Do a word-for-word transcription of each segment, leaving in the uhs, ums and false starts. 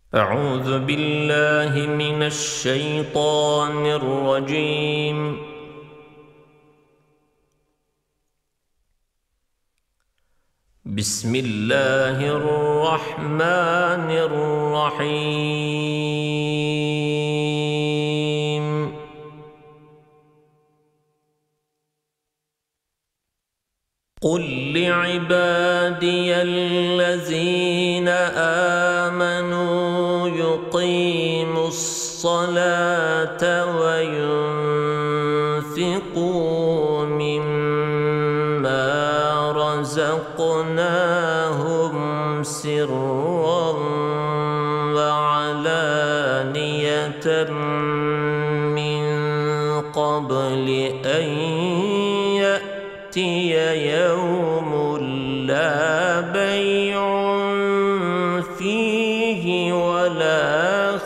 أعوذ بالله من الشيطان الرجيم. بسم الله الرحمن الرحيم. قل لعبادي الذين آمنوا يقيموا الصلاة وينفقوا مما رزقناهم سرا وعلانية من قبل أن يأتي يوم لا بيع فيه ولا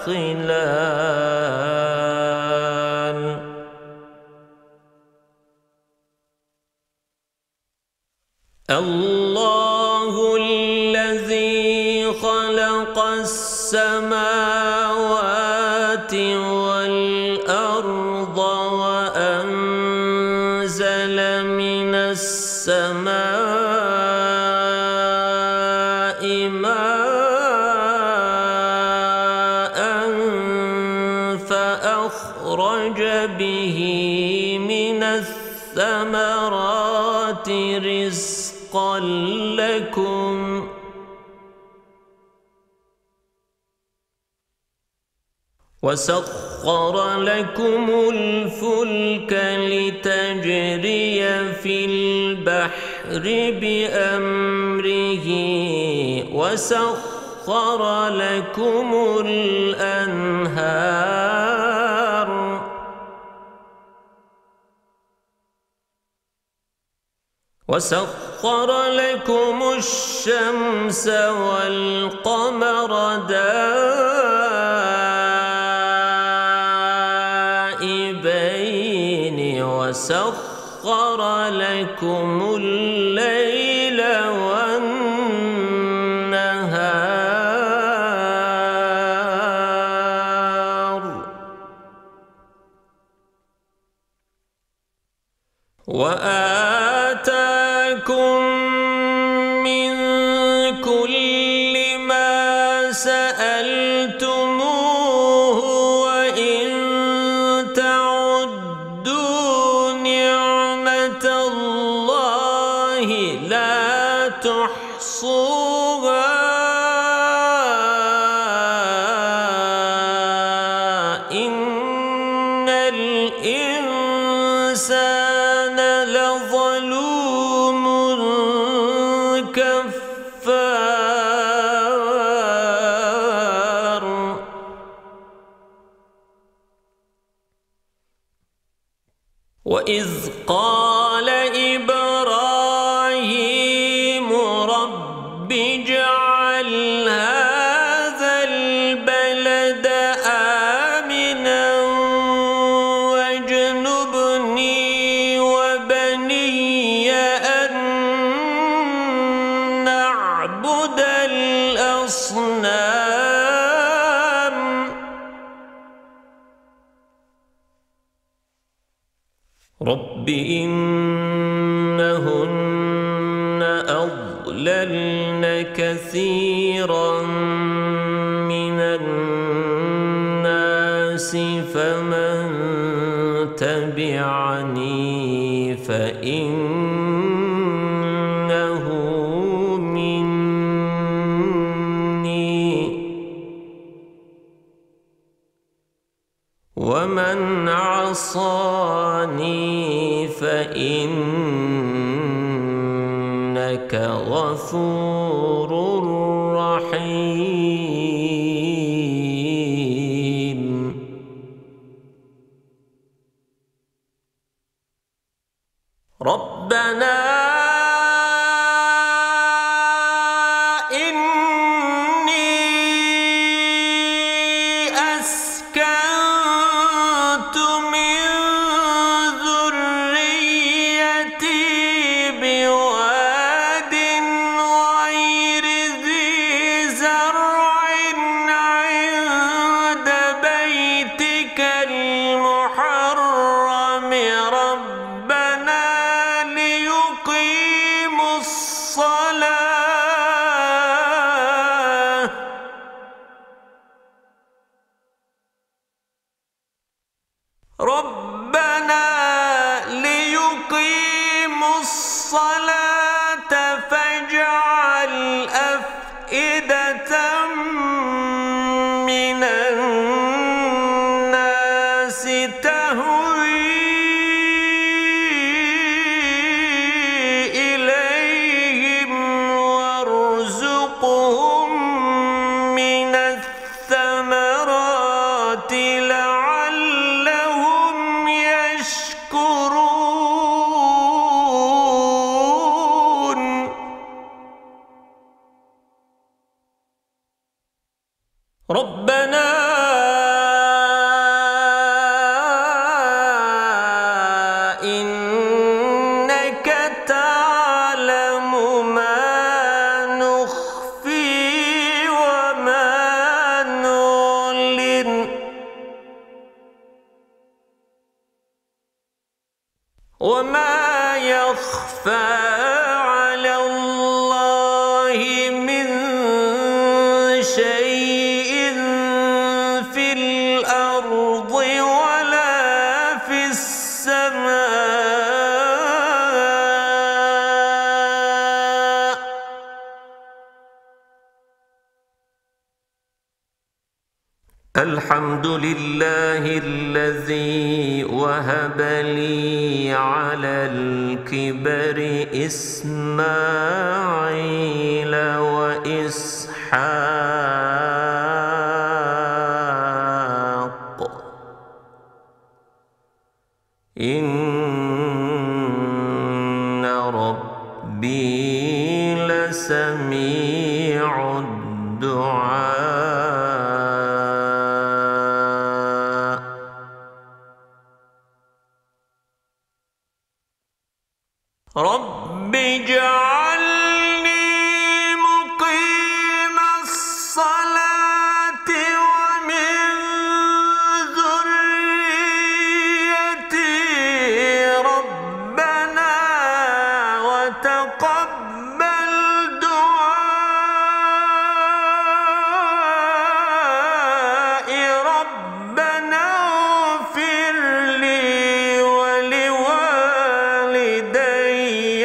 خلال. الله الذي خلق السماوات والأرض وأنزل من السماء ماء فأخرج به من الثمرات رزقا لكم وسخر لكم الفلك لتجري في البحر بأمره وسخر لكم الأنهار وسخر لكم الشمس والقمر دائبين وسخر لكم الليل والنهار وآتاكم من كل ما سألتموه وإن تعدوا نعمة الله لا تحصوها إن الإنسان لظلوم كفار. وإذ قال إبراهيم رب اجعل هذا البلد آمنا واجنبني وبني أن نعبد الأصنام. رب إنهن أضللن كثيرا من الناس فمن تبعني فإنه مني ومن عصاني فإنك غفور رحيم. ربنا إني أسكنت من ذريتي بواد غير ذي زرع ونرزقهم من الثمرات لعلهم يشكرون ربنا إنك تعلم ما نخفي وما نعلن وما يخفى على الله من شيء في الأرض ولا في السماء الحمد لله الذي وهب لي على الكبر إسماعيل وإسحاق إن ربي لسميع الدعاء رب اجعلني مقيم الصلاة ومن ذريتي ربنا وتقبل دعائي ربنا اغفر لي ولوالدي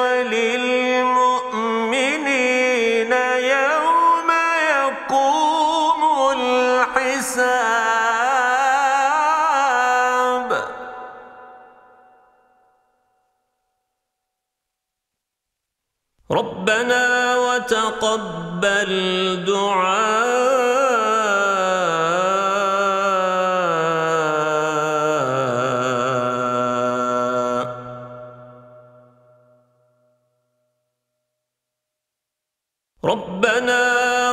وللمؤمنين يوم يقوم الحساب ربنا وتقبل دعاء ربنا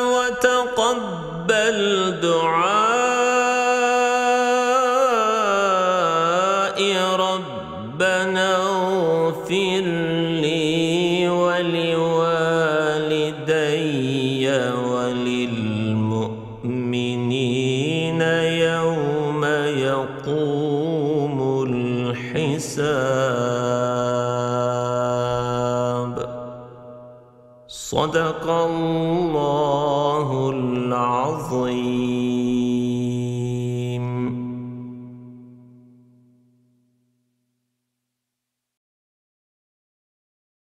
وتقبل دعائي ربنا اغفر لي ولوالدي وللمؤمنين يوم يقوم الحساب صدق الله العظيم.